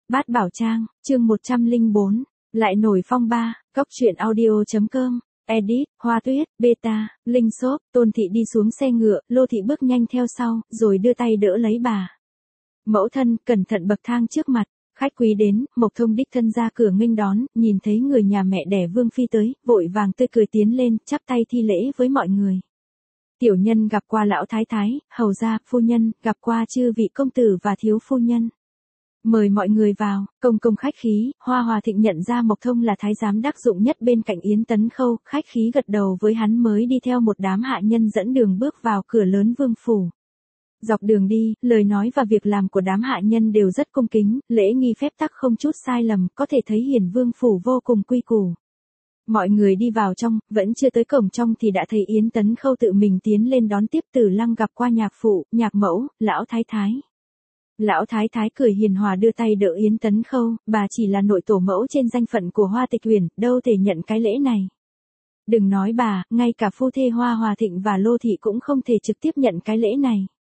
Bát Bảo Trang, chương 104, lại nổi phong ba, Cóc truyện audio.com, edit, Hoa Tuyết, beta, Linh Shop, Tôn Thị đi xuống xe ngựa, Lô Thị bước nhanh theo sau, rồi đưa tay đỡ lấy bà. Mẫu thân, cẩn thận bậc thang trước mặt, khách quý đến, Mộc Thông đích thân ra cửa nghênh đón, nhìn thấy người nhà mẹ đẻ Vương Phi tới, vội vàng tươi cười tiến lên, chắp tay thi lễ với mọi người. Tiểu nhân gặp qua lão thái thái, hầu gia, phu nhân, gặp qua chư vị công tử và thiếu phu nhân. Mời mọi người vào, công công khách khí, Hoa Hòa Thịnh nhận ra Mộc Thông là thái giám đắc dụng nhất bên cạnh Yến Tấn Khâu, khách khí gật đầu với hắn mới đi theo một đám hạ nhân dẫn đường bước vào cửa lớn vương phủ. Dọc đường đi, lời nói và việc làm của đám hạ nhân đều rất cung kính, lễ nghi phép tắc không chút sai lầm, có thể thấy hiển vương phủ vô cùng quy củ. Mọi người đi vào trong, vẫn chưa tới cổng trong thì đã thấy Yến Tấn Khâu tự mình tiến lên đón tiếp Tử Lăng gặp qua nhạc phụ, nhạc mẫu, lão thái thái. Lão thái thái cười hiền hòa đưa tay đỡ Yến Tấn Khâu, bà chỉ là nội tổ mẫu trên danh phận của Hoa Tịch Uyển, đâu thể nhận cái lễ này. Đừng nói bà, ngay cả phu thê Hoa Hòa Thịnh và Lô Thị cũng không thể trực tiếp nhận cái lễ này.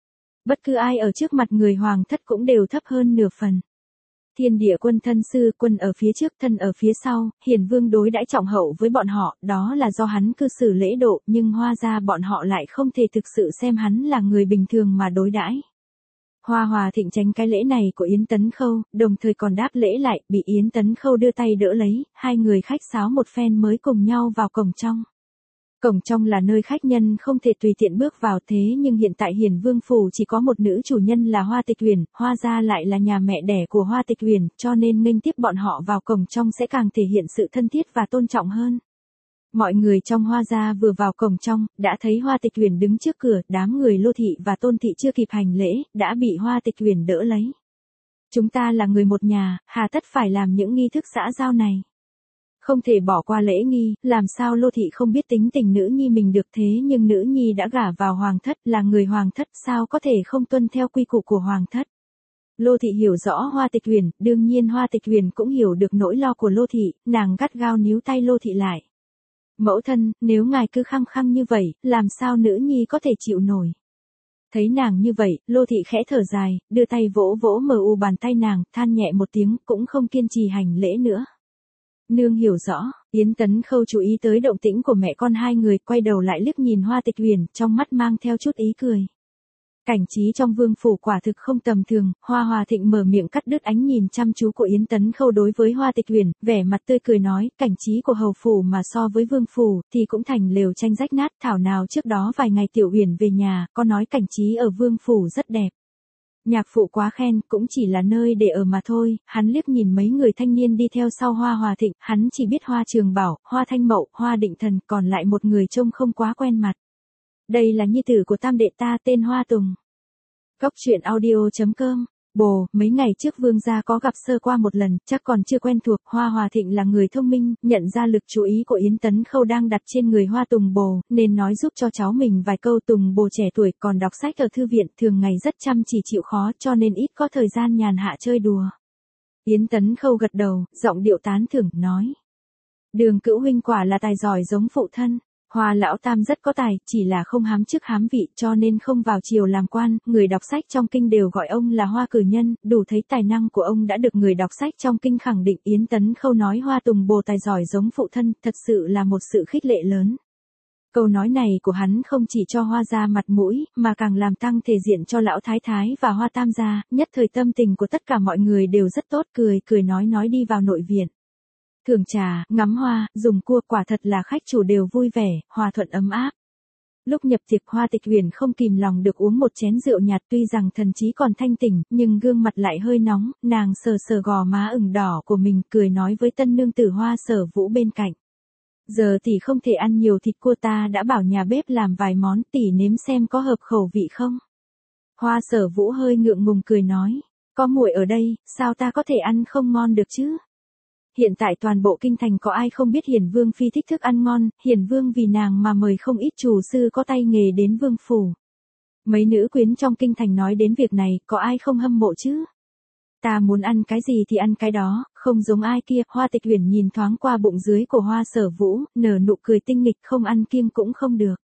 Bất cứ ai ở trước mặt người hoàng thất cũng đều thấp hơn nửa phần. Thiên địa quân thân sư, quân ở phía trước, thân ở phía sau, hiền vương đối đãi trọng hậu với bọn họ, đó là do hắn cư xử lễ độ, nhưng Hoa gia bọn họ lại không thể thực sự xem hắn là người bình thường mà đối đãi. Hoa Hòa Thịnh tránh cái lễ này của Yến Tấn Khâu, đồng thời còn đáp lễ lại, bị Yến Tấn Khâu đưa tay đỡ lấy, hai người khách sáo một phen mới cùng nhau vào cổng trong. Cổng trong là nơi khách nhân không thể tùy tiện bước vào, thế nhưng hiện tại Hiển Vương phủ chỉ có một nữ chủ nhân là Hoa Tịch Uyển, Hoa gia lại là nhà mẹ đẻ của Hoa Tịch Uyển, cho nên nghênh tiếp bọn họ vào cổng trong sẽ càng thể hiện sự thân thiết và tôn trọng hơn. Mọi người trong Hoa gia vừa vào cổng trong, đã thấy Hoa Tịch Uyển đứng trước cửa, đám người Lô Thị và Tôn Thị chưa kịp hành lễ, đã bị Hoa Tịch Uyển đỡ lấy. Chúng ta là người một nhà, hà tất phải làm những nghi thức xã giao này. Không thể bỏ qua lễ nghi, làm sao Lô Thị không biết tính tình nữ nhi mình được, thế nhưng nữ nhi đã gả vào hoàng thất, là người hoàng thất, sao có thể không tuân theo quy củ của hoàng thất. Lô Thị hiểu rõ Hoa Tịch Uyển, đương nhiên Hoa Tịch Uyển cũng hiểu được nỗi lo của Lô Thị, nàng gắt gao níu tay Lô Thị lại. Mẫu thân, nếu ngài cứ khăng khăng như vậy, làm sao nữ nhi có thể chịu nổi. Thấy nàng như vậy, Lô Thị khẽ thở dài, đưa tay vỗ vỗ mờ u bàn tay nàng, than nhẹ một tiếng, cũng không kiên trì hành lễ nữa. Nương hiểu rõ, Yến Tấn Khâu chú ý tới động tĩnh của mẹ con hai người, quay đầu lại liếc nhìn Hoa Tịch Uyển, trong mắt mang theo chút ý cười. Cảnh trí trong vương phủ quả thực không tầm thường, Hoa Hòa Thịnh mở miệng cắt đứt ánh nhìn chăm chú của Yến Tấn Khâu đối với Hoa Tịch Uyển, vẻ mặt tươi cười nói, cảnh trí của hầu phủ mà so với vương phủ, thì cũng thành lều tranh rách nát, thảo nào trước đó vài ngày Tiểu Uyển về nhà, có nói cảnh trí ở vương phủ rất đẹp. Nhạc phụ quá khen, cũng chỉ là nơi để ở mà thôi, hắn liếc nhìn mấy người thanh niên đi theo sau Hoa Hòa Thịnh, hắn chỉ biết Hoa Trường Bảo, Hoa Thanh Mậu, Hoa Định Thần, còn lại một người trông không quá quen mặt. Đây là nhi tử của tam đệ ta tên Hoa Tùng. Cóc truyện audio.com. Bồ, mấy ngày trước vương gia có gặp sơ qua một lần, chắc còn chưa quen thuộc. Hoa Hòa Thịnh là người thông minh, nhận ra lực chú ý của Yến Tấn Khâu đang đặt trên người Hoa Tùng Bồ, nên nói giúp cho cháu mình vài câu. Tùng Bồ trẻ tuổi còn đọc sách ở thư viện, thường ngày rất chăm chỉ chịu khó, cho nên ít có thời gian nhàn hạ chơi đùa. Yến Tấn Khâu gật đầu, giọng điệu tán thưởng, nói. Đường Cữu huynh quả là tài giỏi giống phụ thân. Hoa lão tam rất có tài, chỉ là không hám chức hám vị, cho nên không vào triều làm quan, người đọc sách trong kinh đều gọi ông là Hoa cử nhân, đủ thấy tài năng của ông đã được người đọc sách trong kinh khẳng định. Yến Tấn Khâu nói Hoa Tùng Bồ tài giỏi giống phụ thân, thật sự là một sự khích lệ lớn. Câu nói này của hắn không chỉ cho Hoa gia mặt mũi, mà càng làm tăng thể diện cho lão thái thái và Hoa tam gia, nhất thời tâm tình của tất cả mọi người đều rất tốt, cười nói đi vào nội viện. Thưởng trà, ngắm hoa, dùng cua, quả thật là khách chủ đều vui vẻ, hòa thuận ấm áp. Lúc nhập tiệc Hoa Tịch Uyển không kìm lòng được uống một chén rượu nhạt, tuy rằng thần trí còn thanh tỉnh, nhưng gương mặt lại hơi nóng, nàng sờ sờ gò má ửng đỏ của mình, cười nói với tân nương tử Hoa Sở Vũ bên cạnh. Giờ tỷ không thể ăn nhiều thịt cua, ta đã bảo nhà bếp làm vài món, tỷ nếm xem có hợp khẩu vị không. Hoa Sở Vũ hơi ngượng ngùng cười nói, có muội ở đây, sao ta có thể ăn không ngon được chứ? Hiện tại toàn bộ kinh thành có ai không biết Hiển Vương phi thích thức ăn ngon, Hiển Vương vì nàng mà mời không ít chủ sư có tay nghề đến vương phủ. Mấy nữ quyến trong kinh thành nói đến việc này, có ai không hâm mộ chứ? Ta muốn ăn cái gì thì ăn cái đó, không giống ai kia. Hoa Tịch Uyển nhìn thoáng qua bụng dưới của Hoa Sở Vũ, nở nụ cười tinh nghịch, không ăn kiêng cũng không được.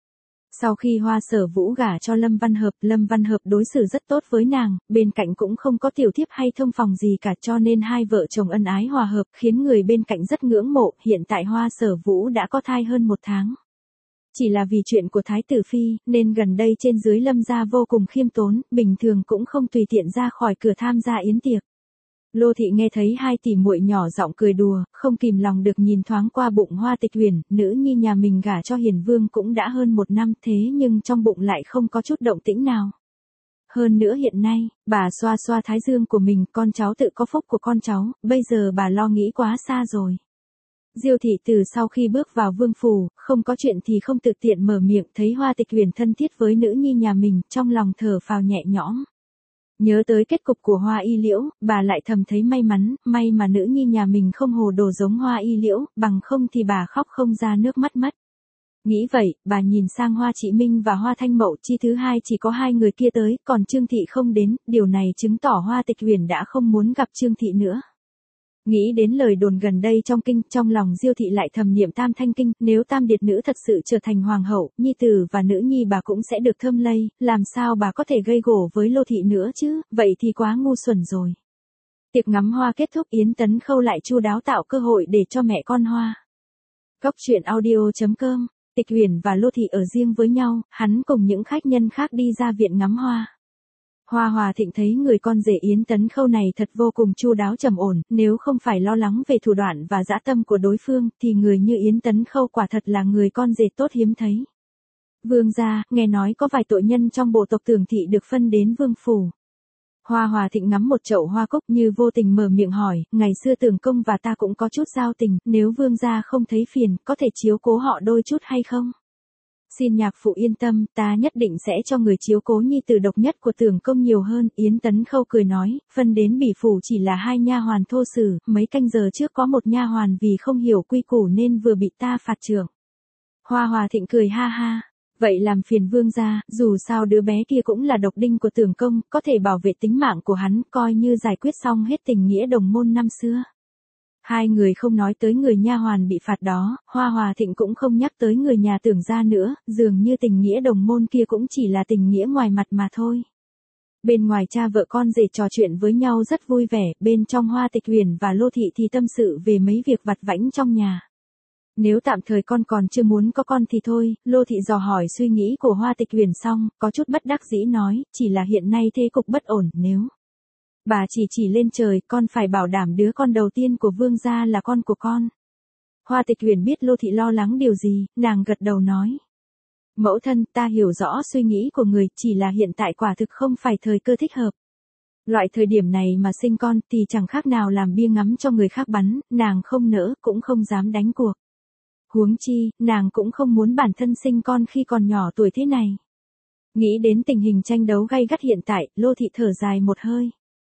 Sau khi Hoa Sở Vũ gả cho Lâm Văn Hợp đối xử rất tốt với nàng, bên cạnh cũng không có tiểu thiếp hay thông phòng gì cả, cho nên hai vợ chồng ân ái hòa hợp, khiến người bên cạnh rất ngưỡng mộ. Hiện tại Hoa Sở Vũ đã có thai hơn 1 tháng. Chỉ là vì chuyện của Thái tử Phi, nên gần đây trên dưới Lâm gia vô cùng khiêm tốn, bình thường cũng không tùy tiện ra khỏi cửa tham gia yến tiệc. Lô Thị nghe thấy hai tỷ muội nhỏ giọng cười đùa, không kìm lòng được nhìn thoáng qua bụng Hoa Tịch Huyền, nữ nhi nhà mình gả cho Hiền Vương cũng đã hơn 1 năm, thế nhưng trong bụng lại không có chút động tĩnh nào. Hơn nữa hiện nay, bà xoa xoa thái dương của mình, con cháu tự có phúc của con cháu, bây giờ bà lo nghĩ quá xa rồi. Diêu thị từ sau khi bước vào vương phủ, không có chuyện thì không tự tiện mở miệng, thấy Hoa Tịch Huyền thân thiết với nữ nhi nhà mình, trong lòng thở phào nhẹ nhõm. Nhớ tới kết cục của Hoa Y Liễu, bà lại thầm thấy may mắn, may mà nữ nhi nhà mình không hồ đồ giống Hoa Y Liễu, bằng không thì bà khóc không ra nước mắt mất. Nghĩ vậy, bà nhìn sang Hoa Trị Minh và Hoa Thanh Mậu, chi thứ hai chỉ có 2 người kia tới, còn Trương Thị không đến, điều này chứng tỏ Hoa Tịch Huyền đã không muốn gặp Trương Thị nữa. Nghĩ đến lời đồn gần đây trong kinh, trong lòng Diêu thị lại thầm niệm Tam Thanh Kinh, nếu Tam Điệt Nữ thật sự trở thành hoàng hậu, nhi tử và nữ nhi bà cũng sẽ được thơm lây, làm sao bà có thể gây gổ với Lô thị nữa chứ, vậy thì quá ngu xuẩn rồi. Tiệc ngắm hoa kết thúc, Yến Tấn Khâu lại chu đáo tạo cơ hội để cho mẹ con Hoa. Góc truyện audio.com, Tịch Huyền và Lô thị ở riêng với nhau, hắn cùng những khách nhân khác đi ra viện ngắm hoa. Hoa Hòa Thịnh thấy người con rể Yến Tấn Khâu này thật vô cùng chu đáo trầm ổn, nếu không phải lo lắng về thủ đoạn và dã tâm của đối phương, thì người như Yến Tấn Khâu quả thật là người con rể tốt hiếm thấy. Vương gia, nghe nói có vài tội nhân trong bộ tộc Tưởng thị được phân đến vương phủ. Hoa Hòa Thịnh ngắm một chậu hoa cúc như vô tình mở miệng hỏi, ngày xưa Tưởng công và ta cũng có chút giao tình, nếu vương gia không thấy phiền, có thể chiếu cố họ đôi chút hay không? Xin nhạc phụ yên tâm, ta nhất định sẽ cho người chiếu cố nhi tử độc nhất của Tưởng công nhiều hơn. Yến Tấn Khâu cười nói, phân đến bỉ phủ chỉ là 2 nha hoàn thô sử, mấy canh giờ trước có một nha hoàn vì không hiểu quy củ nên vừa bị ta phạt trưởng. Hoa Hòa Thịnh cười ha ha, vậy làm phiền vương gia, dù sao đứa bé kia cũng là độc đinh của Tưởng công, có thể bảo vệ tính mạng của hắn, coi như giải quyết xong hết tình nghĩa đồng môn năm xưa. Hai người không nói tới người nha hoàn bị phạt đó, Hoa Hòa Thịnh cũng không nhắc tới người nhà Tưởng gia nữa, dường như tình nghĩa đồng môn kia cũng chỉ là tình nghĩa ngoài mặt mà thôi. Bên ngoài cha vợ con rể trò chuyện với nhau rất vui vẻ, bên trong Hoa Tịch Huyền và Lô thị thì tâm sự về mấy việc vặt vãnh trong nhà. Nếu tạm thời con còn chưa muốn có con thì thôi, Lô thị dò hỏi suy nghĩ của Hoa Tịch Huyền xong, có chút bất đắc dĩ nói, chỉ là hiện nay thế cục bất ổn, nếu bà chỉ lên trời, con phải bảo đảm đứa con đầu tiên của vương gia là con của con. Hoa Tịch Huyền biết Lô thị lo lắng điều gì, nàng gật đầu nói. Mẫu thân, ta hiểu rõ suy nghĩ của người, chỉ là hiện tại quả thực không phải thời cơ thích hợp. Loại thời điểm này mà sinh con thì chẳng khác nào làm bia ngắm cho người khác bắn, nàng không nỡ, cũng không dám đánh cuộc. Huống chi, nàng cũng không muốn bản thân sinh con khi còn nhỏ tuổi thế này. Nghĩ đến tình hình tranh đấu gay gắt hiện tại, Lô thị thở dài một hơi.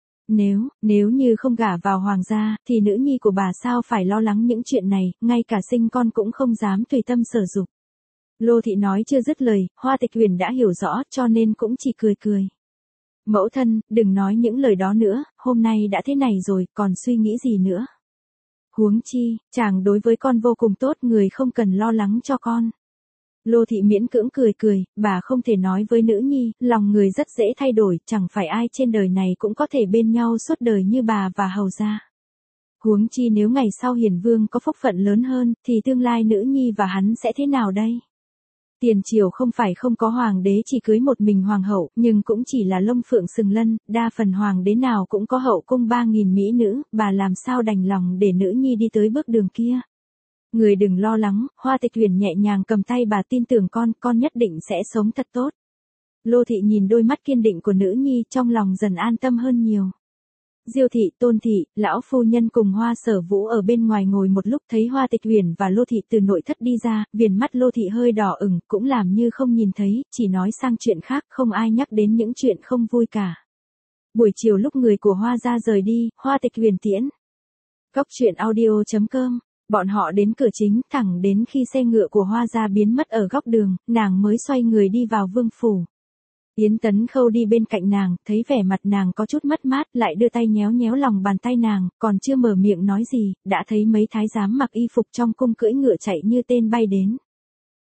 Nếu như không gả vào hoàng gia, thì nữ nhi của bà sao phải lo lắng những chuyện này, ngay cả sinh con cũng không dám tùy tâm sở dục. Lô thị nói chưa dứt lời, Hoa Tịch Huyền đã hiểu rõ, cho nên cũng chỉ cười cười. Mẫu thân, đừng nói những lời đó nữa, hôm nay đã thế này rồi, còn suy nghĩ gì nữa. Huống chi, chàng đối với con vô cùng tốt, người không cần lo lắng cho con. Lô thị miễn cưỡng cười, bà không thể nói với nữ nhi, lòng người rất dễ thay đổi, chẳng phải ai trên đời này cũng có thể bên nhau suốt đời như bà và hầu gia. Huống chi nếu ngày sau Hiền Vương có phúc phận lớn hơn, thì tương lai nữ nhi và hắn sẽ thế nào đây? Tiền triều không phải không có hoàng đế chỉ cưới một mình hoàng hậu, nhưng cũng chỉ là lông phượng sừng lân, đa phần hoàng đế nào cũng có hậu cung 3.000 mỹ nữ, bà làm sao đành lòng để nữ nhi đi tới bước đường kia. Người đừng lo lắng, Hoa Tịch Huyền nhẹ nhàng cầm tay bà, tin tưởng con nhất định sẽ sống thật tốt. Lô thị nhìn đôi mắt kiên định của nữ nhi, trong lòng dần an tâm hơn nhiều. Diêu thị, Tôn thị, lão phu nhân cùng Hoa Sở Vũ ở bên ngoài ngồi một lúc, thấy Hoa Tịch Huyền và Lô thị từ nội thất đi ra, viền mắt Lô thị hơi đỏ ửng, cũng làm như không nhìn thấy, chỉ nói sang chuyện khác, không ai nhắc đến những chuyện không vui cả. Buổi chiều lúc người của Hoa gia rời đi, Hoa Tịch Huyền tiễn. Góc truyện audio.com. Bọn họ đến cửa chính, thẳng đến khi xe ngựa của Hoa gia biến mất ở góc đường, nàng mới xoay người đi vào vương phủ. Yến Tấn Khâu đi bên cạnh nàng, thấy vẻ mặt nàng có chút mất mát, lại đưa tay nhéo nhéo lòng bàn tay nàng, còn chưa mở miệng nói gì, đã thấy mấy thái giám mặc y phục trong cung cưỡi ngựa chạy như tên bay đến.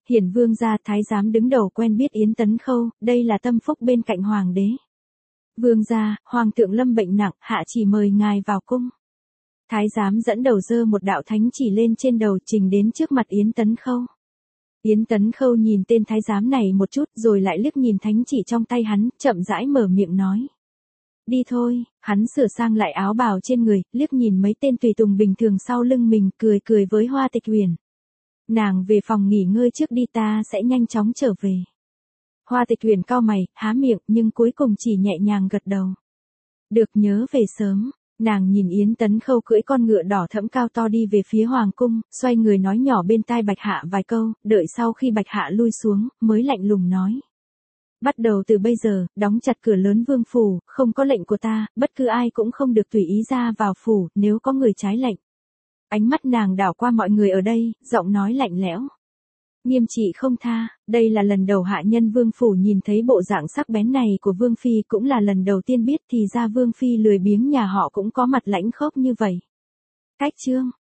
Hiển vương gia, thái giám đứng đầu quen biết Yến Tấn Khâu, đây là tâm phúc bên cạnh hoàng đế. Vương gia, hoàng thượng lâm bệnh nặng, hạ chỉ mời ngài vào cung. Thái giám dẫn đầu giơ một đạo thánh chỉ lên trên đầu trình đến trước mặt Yến Tấn Khâu. Yến Tấn Khâu nhìn tên thái giám này một chút rồi lại liếc nhìn thánh chỉ trong tay hắn, chậm rãi mở miệng nói. Đi thôi, hắn sửa sang lại áo bào trên người, liếc nhìn mấy tên tùy tùng bình thường sau lưng mình, cười cười với Hoa Tịch Huyền. Nàng về phòng nghỉ ngơi trước đi, ta sẽ nhanh chóng trở về. Hoa Tịch Huyền cau mày, há miệng nhưng cuối cùng chỉ nhẹ nhàng gật đầu. Được, nhớ về sớm. Nàng nhìn Yến Tấn Khâu cưỡi con ngựa đỏ thẫm cao to đi về phía hoàng cung, xoay người nói nhỏ bên tai Bạch Hạ vài câu, đợi sau khi Bạch Hạ lui xuống, mới lạnh lùng nói. Bắt đầu từ bây giờ, đóng chặt cửa lớn vương phủ, không có lệnh của ta, bất cứ ai cũng không được tùy ý ra vào phủ, nếu có người trái lệnh. Ánh mắt nàng đảo qua mọi người ở đây, giọng nói lạnh lẽo. Nghiêm trị không tha, đây là lần đầu hạ nhân vương phủ nhìn thấy bộ dạng sắc bén này của vương phi, cũng là lần đầu tiên biết thì ra vương phi lười biếng nhà họ cũng có mặt lãnh khốc như vậy. Cách chương